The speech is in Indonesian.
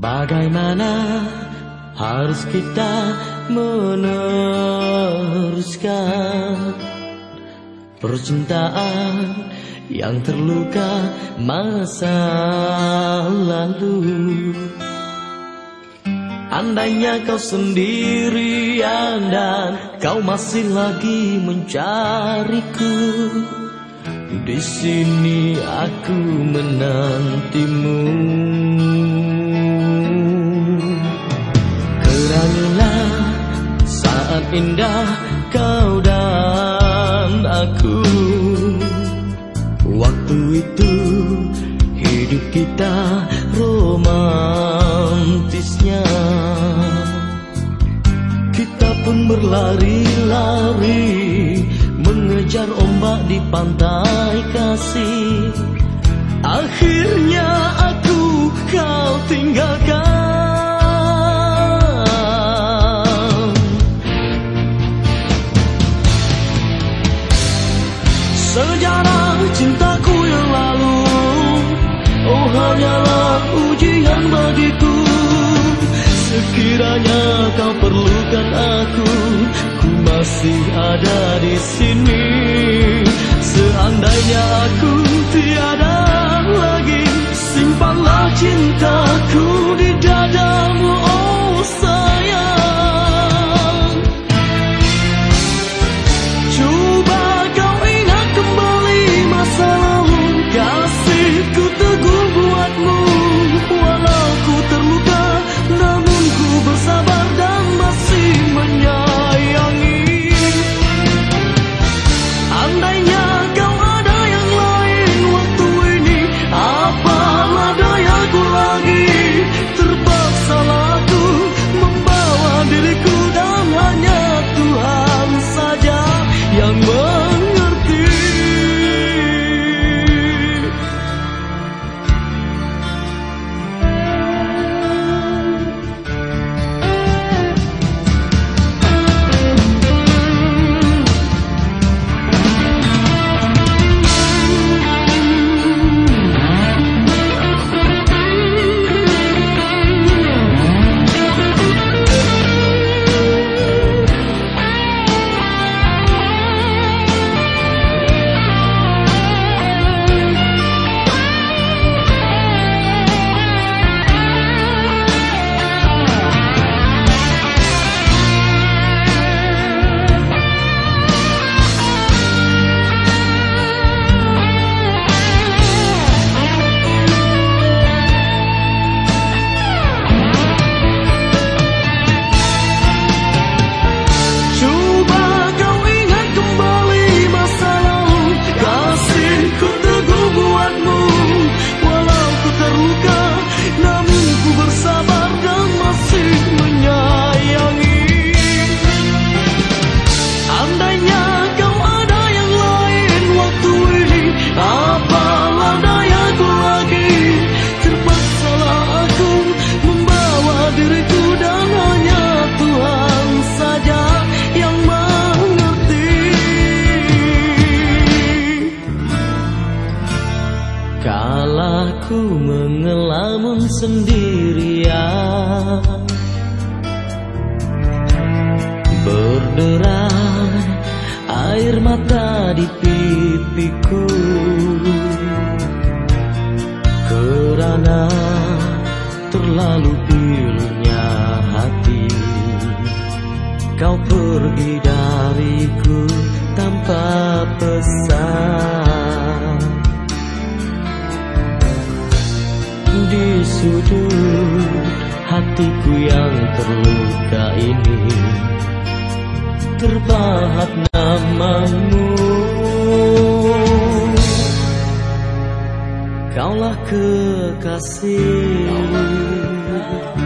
Bagaimana harus kita meneruskan percintaan yang terluka masa lalu? Andainya kau sendirian dan kau masih lagi mencariku, di sini aku menantimu. Kerangilah saat indah kau dan aku. Waktu itu hidup kita romantisnya. Kita pun berlari-lari mengejar ombak di pantai kasih. Akhirnya aku kau tinggalkan. Sejarah cintaku yang lalu, oh hanyalah ujian bagiku. Sekiranya kau perlukan aku, ku masih ada di sini. Seandainya aku tiada lagi, simpanlah cintaku di dadamu, oh sayang. Coba kau ingat kembali masa lalu, kasihku teguh buatmu. Walau ku terluka, namun ku bersabar dan masih menyayangi. Andainya kau ada yang lain waktu ini, apalah dayaku lagi. Terpaksalah aku membawa diriku dan hanya Tuhan saja yang mengerti. Kalaku mengelamun sendirian, berderai air mata di pipiku, karena terlalu pilunya hati. Kau pergi dariku tanpa pesan. Di sudut hatiku yang terluka ini terpahat namamu. Kaulah kekasih.